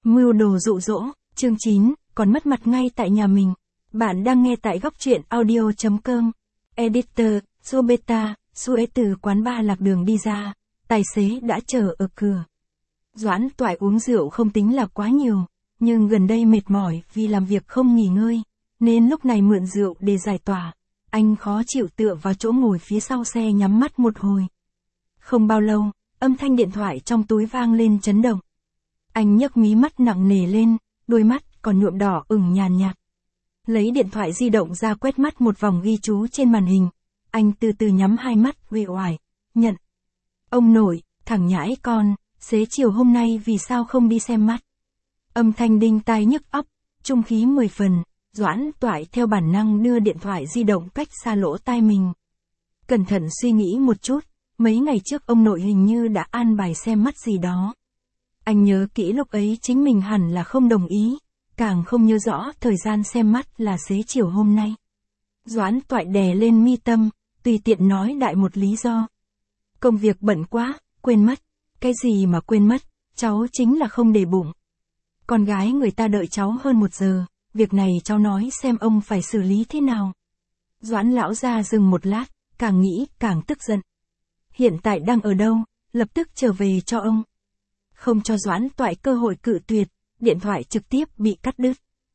Mưu đồ dụ dỗ, chương 9, còn mất mặt ngay tại nhà mình. Bạn đang nghe tại góc truyện audio.com. Editor, Sobeta, Suế từ quán bar lạc đường đi ra, tài xế đã chờ ở cửa. Doãn Toại uống rượu không tính là quá nhiều, nhưng gần đây mệt mỏi vì làm việc không nghỉ ngơi, nên lúc này mượn rượu để giải tỏa. Anh khó chịu tựa vào chỗ ngồi phía sau xe nhắm mắt một hồi. Không bao lâu, âm thanh điện thoại trong túi vang lên chấn động. Anh nhấc mí mắt nặng nề lên, đôi mắt còn nhuộm đỏ ửng nhàn nhạt. Lấy điện thoại di động ra quét mắt một vòng ghi chú trên màn hình. Anh từ từ nhắm hai mắt uể oải, nhận. Ông nội, thằng nhãi con, xế chiều hôm nay vì sao không đi xem mắt? Âm thanh đinh tai nhức óc, trung khí 10 phần, Doãn Toại theo bản năng đưa điện thoại di động cách xa lỗ tai mình. Cẩn thận suy nghĩ một chút, mấy ngày trước ông nội hình như đã an bài xem mắt gì đó. Anh nhớ kỹ lúc ấy chính mình hẳn là không đồng ý, càng không nhớ rõ thời gian xem mắt là xế chiều hôm nay. Doãn Toại đè lên mi tâm, tùy tiện nói đại một lý do. Công việc bận quá, quên mất. Cái gì mà quên mất, cháu chính là không để bụng. Con gái người ta đợi cháu hơn 1 giờ, việc này cháu nói xem ông phải xử lý thế nào. Doãn lão gia dừng một lát, càng nghĩ càng tức giận. Hiện tại đang ở đâu, lập tức trở về cho ông. Không cho Doãn Toại cơ hội cự tuyệt, điện thoại trực tiếp bị cắt đứt.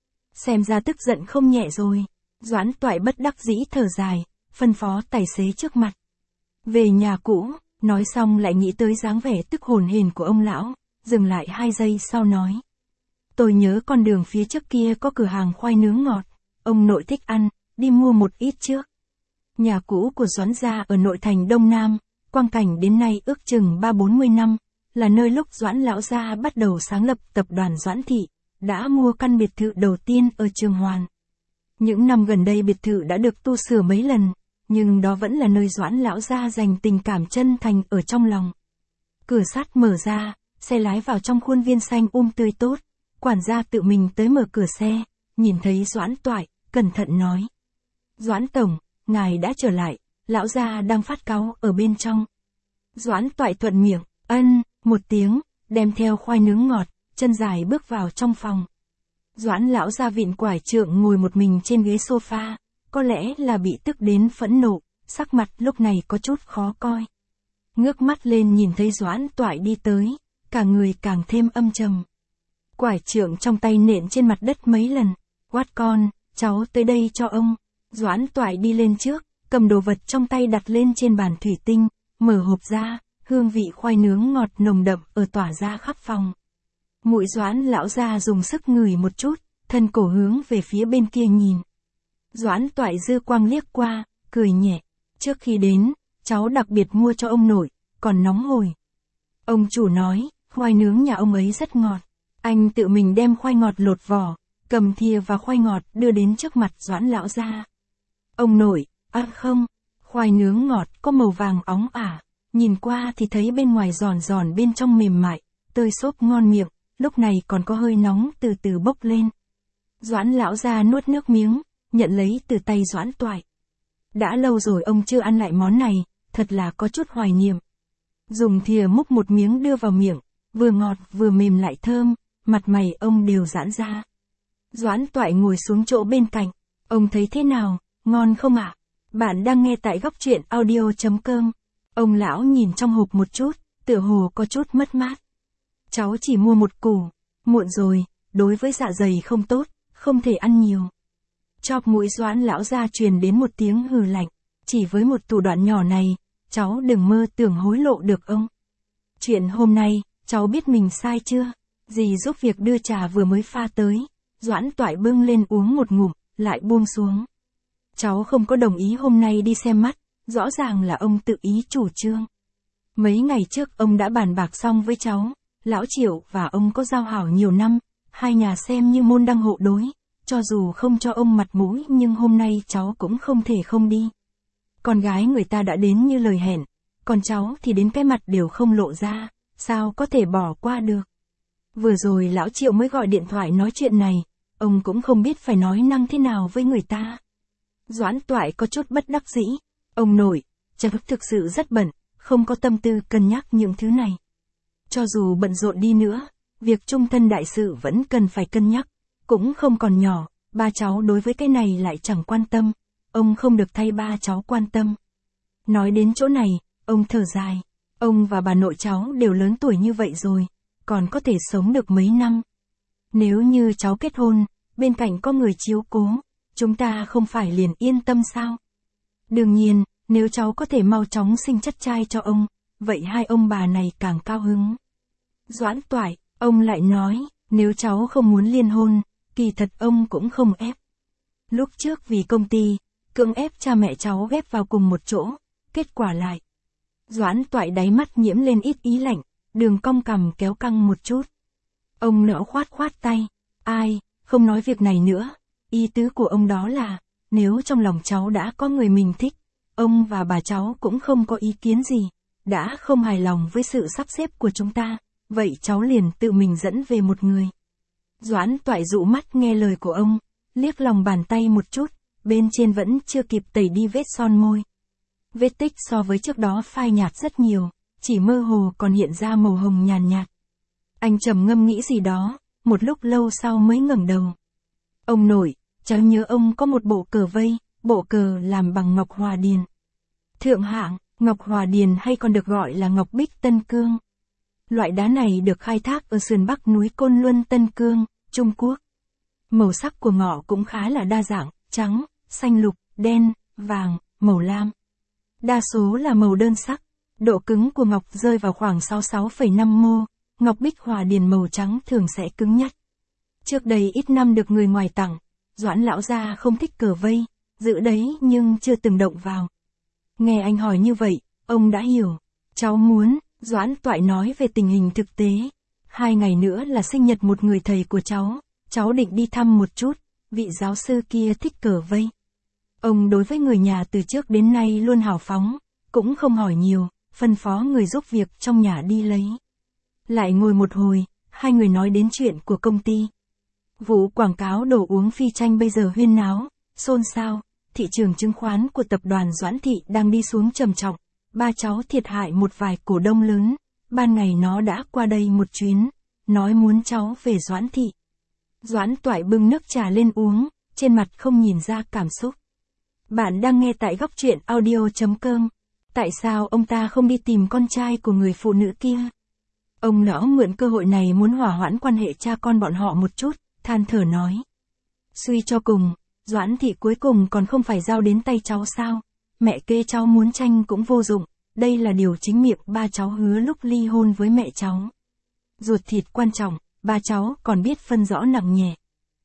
Xem ra tức giận không nhẹ rồi. Doãn Toại bất đắc dĩ thở dài, phân phó tài xế trước mặt. Về nhà cũ, nói xong lại nghĩ tới dáng vẻ tức hồn hển của ông lão, dừng lại 2 giây sau nói. Tôi nhớ con đường phía trước kia có cửa hàng khoai nướng ngọt, ông nội thích ăn, đi mua một ít trước. Nhà cũ của Doãn gia ở nội thành Đông Nam, quang cảnh đến nay ước chừng 30-40 năm, là nơi lúc Doãn lão gia bắt đầu sáng lập tập đoàn Doãn Thị, đã mua căn biệt thự đầu tiên ở Trường Hoàn. Những năm gần đây biệt thự đã được tu sửa mấy lần, nhưng đó vẫn là nơi Doãn lão gia dành tình cảm chân thành ở trong lòng. Cửa sắt mở ra, xe lái vào trong khuôn viên xanh tươi tốt, quản gia tự mình tới mở cửa xe, nhìn thấy Doãn Toại, cẩn thận nói. Doãn tổng, ngài đã trở lại, lão gia đang phát cáu ở bên trong. Doãn Toại thuận miệng, một tiếng, đem theo khoai nướng ngọt, chân dài bước vào trong phòng. Doãn lão gia vịn quải trượng ngồi một mình trên ghế sofa, có lẽ là bị tức đến phẫn nộ, sắc mặt lúc này có chút khó coi. Ngước mắt lên nhìn thấy Doãn Toại đi tới, cả người càng thêm âm trầm. Quải trượng trong tay nện trên mặt đất mấy lần, quát con, cháu tới đây cho ông. Doãn Toại đi lên trước, cầm đồ vật trong tay đặt lên trên bàn thủy tinh, mở hộp ra, hương vị khoai nướng ngọt nồng đậm ở tỏa ra khắp phòng. Mũi Doãn lão gia dùng sức ngửi một chút, thân cổ hướng về phía bên kia nhìn. Doãn Toại dư quang liếc qua, cười nhẹ. Trước khi đến, cháu đặc biệt mua cho ông nội, còn nóng hổi. Ông chủ nói, khoai nướng nhà ông ấy rất ngọt. Anh tự mình đem khoai ngọt lột vỏ, cầm thìa và khoai ngọt đưa đến trước mặt Doãn lão gia. Ông nội, không, khoai nướng ngọt có màu vàng óng ả, nhìn qua thì thấy bên ngoài giòn giòn bên trong mềm mại, tơi xốp ngon miệng, lúc này còn có hơi nóng từ từ bốc lên. Doãn lão gia nuốt nước miếng, nhận lấy từ tay Doãn Toại. Đã lâu rồi ông chưa ăn lại món này, thật là có chút hoài niệm. Dùng thìa múc một miếng đưa vào miệng, vừa ngọt vừa mềm lại thơm, mặt mày ông đều giãn ra. Doãn Toại ngồi xuống chỗ bên cạnh, ông thấy thế nào, ngon không ạ? Bạn đang nghe tại góc truyện audio.com. Ông lão nhìn trong hộp một chút, tựa hồ có chút mất mát. Cháu chỉ mua một củ, muộn rồi, đối với dạ dày không tốt, không thể ăn nhiều. Chóp mũi Doãn lão gia truyền đến một tiếng hừ lạnh, chỉ với một thủ đoạn nhỏ này, cháu đừng mơ tưởng hối lộ được ông. Chuyện hôm nay, cháu biết mình sai chưa? Dì giúp việc đưa trà vừa mới pha tới, Doãn Toại bưng lên uống một ngụm, lại buông xuống. Cháu không có đồng ý hôm nay đi xem mắt, rõ ràng là ông tự ý chủ trương. Mấy ngày trước ông đã bàn bạc xong với cháu, lão Triệu và ông có giao hảo nhiều năm, hai nhà xem như môn đăng hộ đối, cho dù không cho ông mặt mũi nhưng hôm nay cháu cũng không thể không đi. Con gái người ta đã đến như lời hẹn, còn cháu thì đến cái mặt đều không lộ ra, sao có thể bỏ qua được. Vừa rồi lão Triệu mới gọi điện thoại nói chuyện này, ông cũng không biết phải nói năng thế nào với người ta. Doãn Toại có chút bất đắc dĩ, ông nội, cháu thực sự rất bận, không có tâm tư cân nhắc những thứ này. Cho dù bận rộn đi nữa, việc chung thân đại sự vẫn cần phải cân nhắc, cũng không còn nhỏ, ba cháu đối với cái này lại chẳng quan tâm, ông không được thay ba cháu quan tâm. Nói đến chỗ này, ông thở dài, ông và bà nội cháu đều lớn tuổi như vậy rồi, còn có thể sống được mấy năm. Nếu như cháu kết hôn, bên cạnh có người chiếu cố, chúng ta không phải liền yên tâm sao? Đương nhiên, nếu cháu có thể mau chóng sinh chất trai cho ông, vậy hai ông bà này càng cao hứng. Doãn Toại, ông lại nói, nếu cháu không muốn liên hôn, kỳ thật ông cũng không ép. Lúc trước vì công ty, cưỡng ép cha mẹ cháu ghép vào cùng một chỗ, kết quả lại. Doãn Toại đáy mắt nhiễm lên ít ý lạnh, đường cong cằm kéo căng một chút. Ông nỡ khoát khoát tay, ai, không nói việc này nữa, ý tứ của ông đó là, nếu trong lòng cháu đã có người mình thích, ông và bà cháu cũng không có ý kiến gì, đã không hài lòng với sự sắp xếp của chúng ta, vậy cháu liền tự mình dẫn về một người. Doãn Toại dụ mắt nghe lời của ông, liếc lòng bàn tay một chút, bên trên vẫn chưa kịp tẩy đi vết son môi. Vết tích so với trước đó phai nhạt rất nhiều, chỉ mơ hồ còn hiện ra màu hồng nhàn nhạt. Anh trầm ngâm nghĩ gì đó, một lúc lâu sau mới ngẩng đầu. Ông nội, cháu nhớ ông có một bộ cờ vây, bộ cờ làm bằng ngọc hòa điền. Thượng hạng, ngọc hòa điền hay còn được gọi là ngọc bích Tân Cương. Loại đá này được khai thác ở sườn bắc núi Côn Luân Tân Cương, Trung Quốc. Màu sắc của ngọ cũng khá là đa dạng, trắng, xanh lục, đen, vàng, màu lam. Đa số là màu đơn sắc, độ cứng của ngọc rơi vào khoảng 66,5 mô, ngọc bích hòa điền màu trắng thường sẽ cứng nhắc. Trước đây ít năm được người ngoài tặng, Doãn lão gia không thích cờ vây, giữ đấy nhưng chưa từng động vào. Nghe anh hỏi như vậy, ông đã hiểu. Cháu muốn, Doãn Toại nói về tình hình thực tế. 2 ngày nữa là sinh nhật một người thầy của cháu định đi thăm một chút, vị giáo sư kia thích cờ vây. Ông đối với người nhà từ trước đến nay luôn hào phóng, cũng không hỏi nhiều, phân phó người giúp việc trong nhà đi lấy. Lại ngồi một hồi, hai người nói đến chuyện của công ty. Vụ quảng cáo đồ uống phi chanh bây giờ huyên náo, xôn xao, thị trường chứng khoán của tập đoàn Doãn Thị đang đi xuống trầm trọng, ba cháu thiệt hại một vài cổ đông lớn, ban ngày nó đã qua đây một chuyến, nói muốn cháu về Doãn Thị. Doãn Toại bưng nước trà lên uống, trên mặt không nhìn ra cảm xúc. Bạn đang nghe tại góc truyện audio.com. Tại sao ông ta không đi tìm con trai của người phụ nữ kia? Ông nỡ mượn cơ hội này muốn hỏa hoãn quan hệ cha con bọn họ một chút, than thở nói. Suy cho cùng, Doãn Thị cuối cùng còn không phải giao đến tay cháu sao? Mẹ kê cháu muốn tranh cũng vô dụng, đây là điều chính miệng ba cháu hứa lúc ly hôn với mẹ cháu. Ruột thịt quan trọng, ba cháu còn biết phân rõ nặng nhẹ.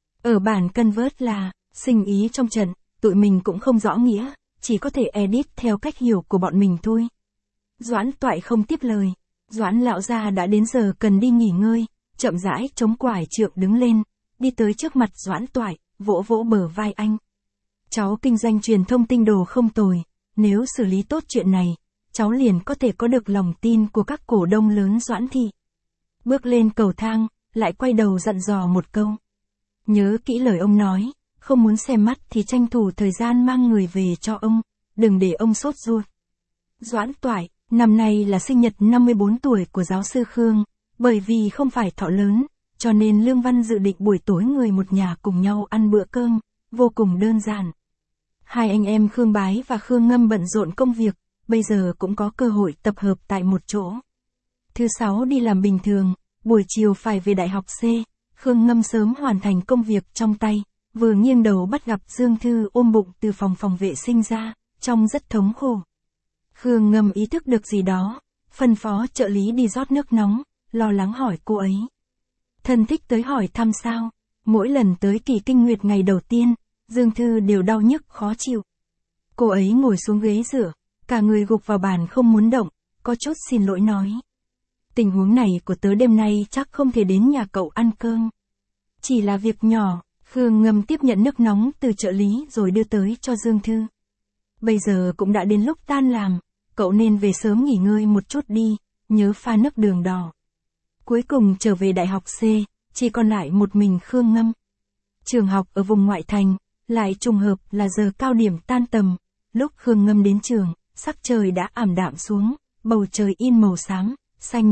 Ở bản cân vớt là, sinh ý trong trận, tụi mình cũng không rõ nghĩa, chỉ có thể edit theo cách hiểu của bọn mình thôi. Doãn Toại không tiếp lời, Doãn lão gia đã đến giờ cần đi nghỉ ngơi, chậm rãi chống quải trượng đứng lên, đi tới trước mặt Doãn Toại, vỗ vỗ bờ vai anh. Cháu kinh doanh truyền thông tinh đồ không tồi, nếu xử lý tốt chuyện này, cháu liền có thể có được lòng tin của các cổ đông lớn Doãn Thị. Bước lên cầu thang, lại quay đầu dặn dò một câu. Nhớ kỹ lời ông nói, không muốn xem mắt thì tranh thủ thời gian mang người về cho ông, đừng để ông sốt ruột. Doãn Toại, năm nay là sinh nhật 54 tuổi của giáo sư Khương, bởi vì không phải thọ lớn, cho nên Lương Văn dự định buổi tối người một nhà cùng nhau ăn bữa cơm, vô cùng đơn giản. Hai anh em Khương Bái và Khương Ngâm bận rộn công việc, bây giờ cũng có cơ hội tập hợp tại một chỗ. Thứ sáu đi làm bình thường, buổi chiều phải về đại học C, Khương Ngâm sớm hoàn thành công việc trong tay, vừa nghiêng đầu bắt gặp Dương Thư ôm bụng từ phòng vệ sinh ra, trông rất thống khổ. Khương Ngâm ý thức được gì đó, phân phó trợ lý đi rót nước nóng, lo lắng hỏi cô ấy. Thân thích tới hỏi thăm sao, mỗi lần tới kỳ kinh nguyệt ngày đầu tiên, Dương Thư đều đau nhức khó chịu. Cô ấy ngồi xuống ghế rửa, cả người gục vào bàn không muốn động, có chút xin lỗi nói. Tình huống này của tớ đêm nay chắc không thể đến nhà cậu ăn cơm. Chỉ là việc nhỏ, Khương Ngâm tiếp nhận nước nóng từ trợ lý rồi đưa tới cho Dương Thư. Bây giờ cũng đã đến lúc tan làm, cậu nên về sớm nghỉ ngơi một chút đi, nhớ pha nước đường đỏ. Cuối cùng trở về đại học C, chỉ còn lại một mình Khương Ngâm. Trường học ở vùng ngoại thành, lại trùng hợp là giờ cao điểm tan tầm, lúc Khương Ngâm đến trường, sắc trời đã ảm đạm xuống, bầu trời in màu xám, xanh nhạt,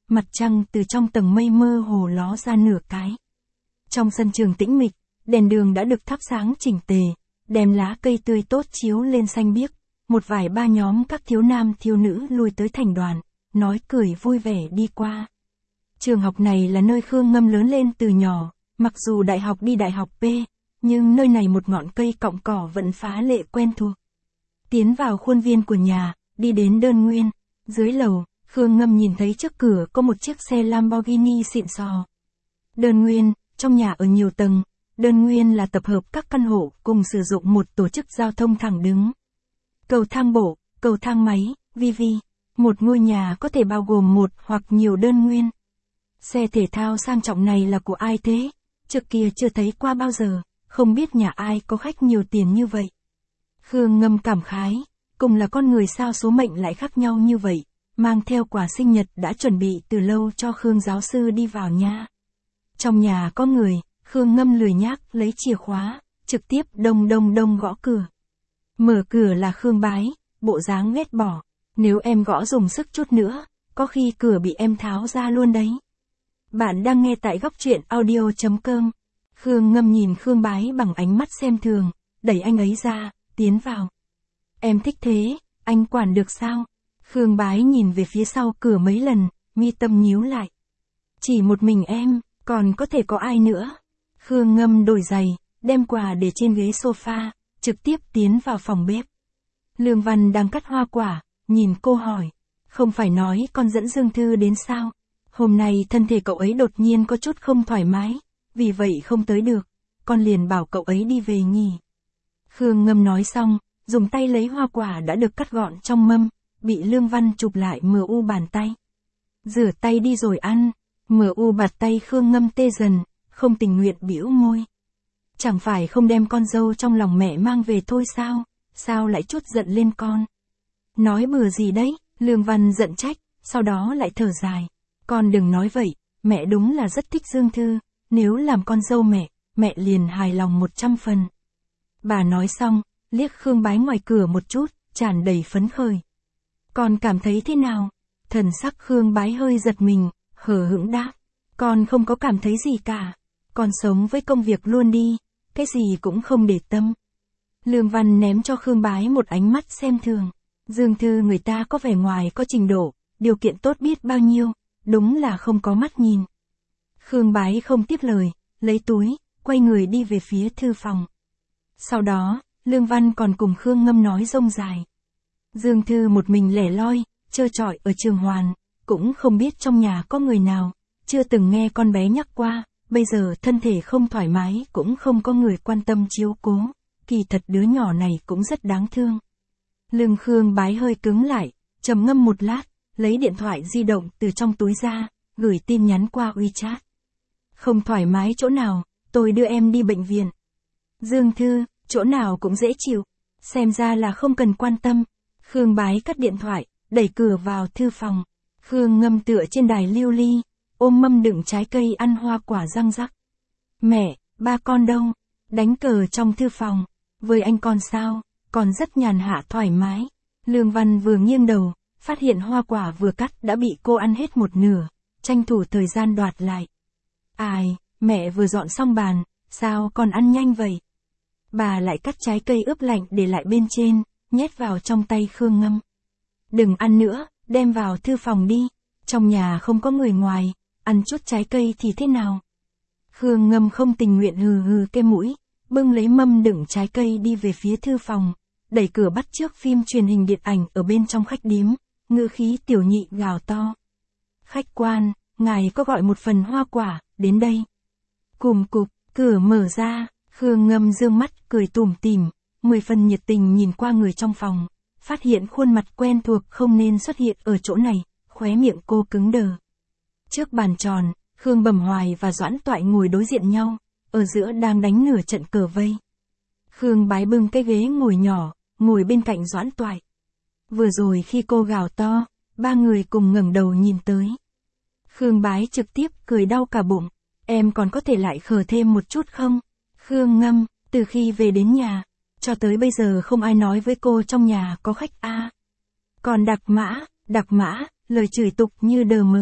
mặt trăng từ trong tầng mây mơ hồ ló ra nửa cái. Trong sân trường tĩnh mịch, đèn đường đã được thắp sáng chỉnh tề, đem lá cây tươi tốt chiếu lên xanh biếc, một vài ba nhóm các thiếu nam thiếu nữ lui tới thành đoàn, nói cười vui vẻ đi qua. Trường học này là nơi Khương Ngâm lớn lên từ nhỏ, mặc dù đại học đi đại học P, nhưng nơi này một ngọn cây cọng cỏ vẫn phá lệ quen thuộc. Tiến vào khuôn viên của nhà, đi đến đơn nguyên, dưới lầu, Khương Ngâm nhìn thấy trước cửa có một chiếc xe Lamborghini xịn sò. Đơn nguyên, trong nhà ở nhiều tầng, đơn nguyên là tập hợp các căn hộ cùng sử dụng một tổ chức giao thông thẳng đứng. Cầu thang bộ, cầu thang máy, VV. Một ngôi nhà có thể bao gồm một hoặc nhiều đơn nguyên. Xe thể thao sang trọng này là của ai thế? Trước kia chưa thấy qua bao giờ, không biết nhà ai có khách nhiều tiền như vậy. Khương Ngâm cảm khái, cùng là con người sao số mệnh lại khác nhau như vậy, mang theo quà sinh nhật đã chuẩn bị từ lâu cho Khương giáo sư đi vào nha. Trong nhà có người, Khương Ngâm lười nhác lấy chìa khóa, trực tiếp đông gõ cửa. Mở cửa là Khương Bái, bộ dáng ghét bỏ, nếu em gõ dùng sức chút nữa, có khi cửa bị em tháo ra luôn đấy. Bạn đang nghe tại góc truyện audio.com. Khương Ngâm nhìn Khương Bái bằng ánh mắt xem thường, đẩy anh ấy ra, tiến vào. Em thích thế, anh quản được sao? Khương Bái nhìn về phía sau cửa mấy lần, mi tâm nhíu lại. Chỉ một mình em, còn có thể có ai nữa? Khương Ngâm đổi giày, đem quà để trên ghế sofa, trực tiếp tiến vào phòng bếp. Lương Văn đang cắt hoa quả, nhìn cô hỏi. Không phải nói con dẫn Dương Thư đến sao? Hôm nay thân thể cậu ấy đột nhiên có chút không thoải mái, vì vậy không tới được, con liền bảo cậu ấy đi về nghỉ. Khương Ngâm nói xong, dùng tay lấy hoa quả đã được cắt gọn trong mâm, bị Lương Văn chụp lại MU bàn tay. Rửa tay đi rồi ăn, MU bạt tay Khương Ngâm tê dần, không tình nguyện bĩu môi. Chẳng phải không đem con dâu trong lòng mẹ mang về thôi sao, sao lại chút giận lên con? Nói bừa gì đấy, Lương Văn giận trách, sau đó lại thở dài. Con đừng nói vậy, mẹ đúng là rất thích Dương Thư, nếu làm con dâu mẹ liền hài lòng 100 phần. Bà nói xong, liếc Khương Bái ngoài cửa một chút, tràn đầy phấn khởi. Con cảm thấy thế nào? Thần sắc Khương Bái hơi giật mình, hờ hững đáp. Con không có cảm thấy gì cả. Con sống với công việc luôn đi, cái gì cũng không để tâm. Lương Văn ném cho Khương Bái một ánh mắt xem thường. Dương Thư người ta có vẻ ngoài có trình độ, điều kiện tốt biết bao nhiêu, đúng là không có mắt nhìn. Khương Bái không tiếp lời, lấy túi, quay người đi về phía thư phòng. Sau đó, Lương Văn còn cùng Khương Ngâm nói rông dài. Dương Thư một mình lẻ loi, trơ trọi ở trường Hoàn, cũng không biết trong nhà có người nào, chưa từng nghe con bé nhắc qua, bây giờ thân thể không thoải mái cũng không có người quan tâm chiếu cố, kỳ thật đứa nhỏ này cũng rất đáng thương. Lưng Khương Bái hơi cứng lại, trầm ngâm một lát, lấy điện thoại di động từ trong túi ra, gửi tin nhắn qua WeChat. Không thoải mái chỗ nào, tôi đưa em đi bệnh viện. Dương Thư, chỗ nào cũng dễ chịu, xem ra là không cần quan tâm. Khương Bái cắt điện thoại, đẩy cửa vào thư phòng. Khương Ngâm tựa trên đài lưu ly, ôm mâm đựng trái cây ăn hoa quả răng rắc. Mẹ, ba con đâu? Đánh cờ trong thư phòng. Với anh con sao? Còn rất nhàn hạ thoải mái. Lương Văn vừa nghiêng đầu, phát hiện hoa quả vừa cắt đã bị cô ăn hết một nửa, tranh thủ thời gian đoạt lại. Ai, mẹ vừa dọn xong bàn, sao còn ăn nhanh vậy? Bà lại cắt trái cây ướp lạnh để lại bên trên, nhét vào trong tay Khương Ngâm. Đừng ăn nữa, đem vào thư phòng đi, trong nhà không có người ngoài, ăn chút trái cây thì thế nào? Khương Ngâm không tình nguyện hừ hừ cái mũi, bưng lấy mâm đựng trái cây đi về phía thư phòng, đẩy cửa bắt chước phim truyền hình điện ảnh ở bên trong khách điếm, ngữ khí tiểu nhị gào to. Khách quan, ngài có gọi một phần hoa quả, đến đây. Cùm cụp, cửa mở ra, Khương Ngâm dương mắt cười tủm tỉm, 10 phần nhiệt tình nhìn qua người trong phòng, phát hiện khuôn mặt quen thuộc không nên xuất hiện ở chỗ này, khóe miệng cô cứng đờ. Trước bàn tròn, Khương Bẩm Hoài và Doãn Toại ngồi đối diện nhau, ở giữa đang đánh nửa trận cờ vây. Khương Bái bưng cái ghế ngồi nhỏ, ngồi bên cạnh Doãn Toại. Vừa rồi khi cô gào to, ba người cùng ngẩng đầu nhìn tới. Khương Bái trực tiếp cười đau cả bụng, em còn có thể lại khờ thêm một chút không? Khương Ngâm, từ khi về đến nhà, cho tới bây giờ không ai nói với cô trong nhà có khách a. Còn đặc mã, lời chửi tục như đờ mờ.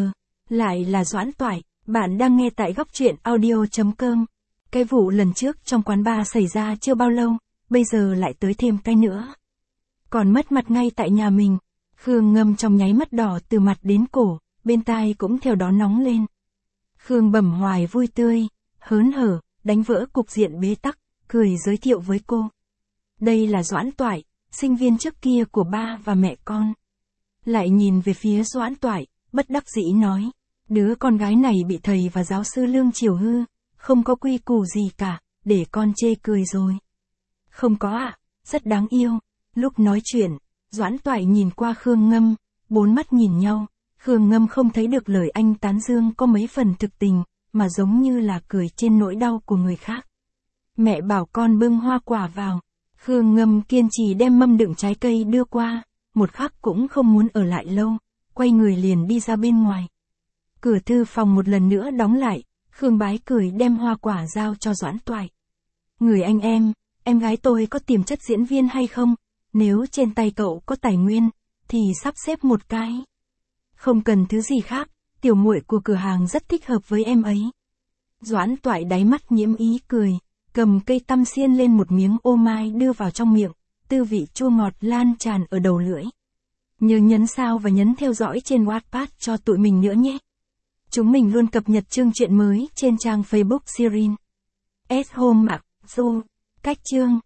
Lại là Doãn Toại, bạn đang nghe tại góc truyện audio.com. Cái vụ lần trước trong quán bar xảy ra chưa bao lâu, bây giờ lại tới thêm cái nữa. Còn mất mặt ngay tại nhà mình, Khương Ngâm trong nháy mắt đỏ từ mặt đến cổ, bên tai cũng theo đó nóng lên. Khương Bẩm Hoài vui tươi, hớn hở, đánh vỡ cục diện bế tắc, cười giới thiệu với cô. Đây là Doãn Toại, sinh viên trước kia của ba và mẹ con. Lại nhìn về phía Doãn Toại, bất đắc dĩ nói. Đứa con gái này bị thầy và giáo sư Lương chiều hư, không có quy củ gì cả, để con chê cười rồi. Không có ạ, rất đáng yêu. Lúc nói chuyện, Doãn Toại nhìn qua Khương Ngâm, bốn mắt nhìn nhau, Khương Ngâm không thấy được lời anh tán dương có mấy phần thực tình, mà giống như là cười trên nỗi đau của người khác. Mẹ bảo con bưng hoa quả vào, Khương Ngâm kiên trì đem mâm đựng trái cây đưa qua, một khắc cũng không muốn ở lại lâu, quay người liền đi ra bên ngoài. Cửa thư phòng một lần nữa đóng lại, Khương Bái cười đem hoa quả giao cho Doãn Toại. Người anh em gái tôi có tiềm chất diễn viên hay không? Nếu trên tay cậu có tài nguyên, thì sắp xếp một cái. Không cần thứ gì khác, tiểu muội của cửa hàng rất thích hợp với em ấy. Doãn Toại đáy mắt nhiễm ý cười, cầm cây tăm xiên lên một miếng ô mai đưa vào trong miệng, tư vị chua ngọt lan tràn ở đầu lưỡi. Nhớ nhấn sao và nhấn theo dõi trên Wattpad cho tụi mình nữa nhé. Chúng mình luôn cập nhật chương truyện mới trên trang Facebook Sirin. S Home Mặc Du. Cách chương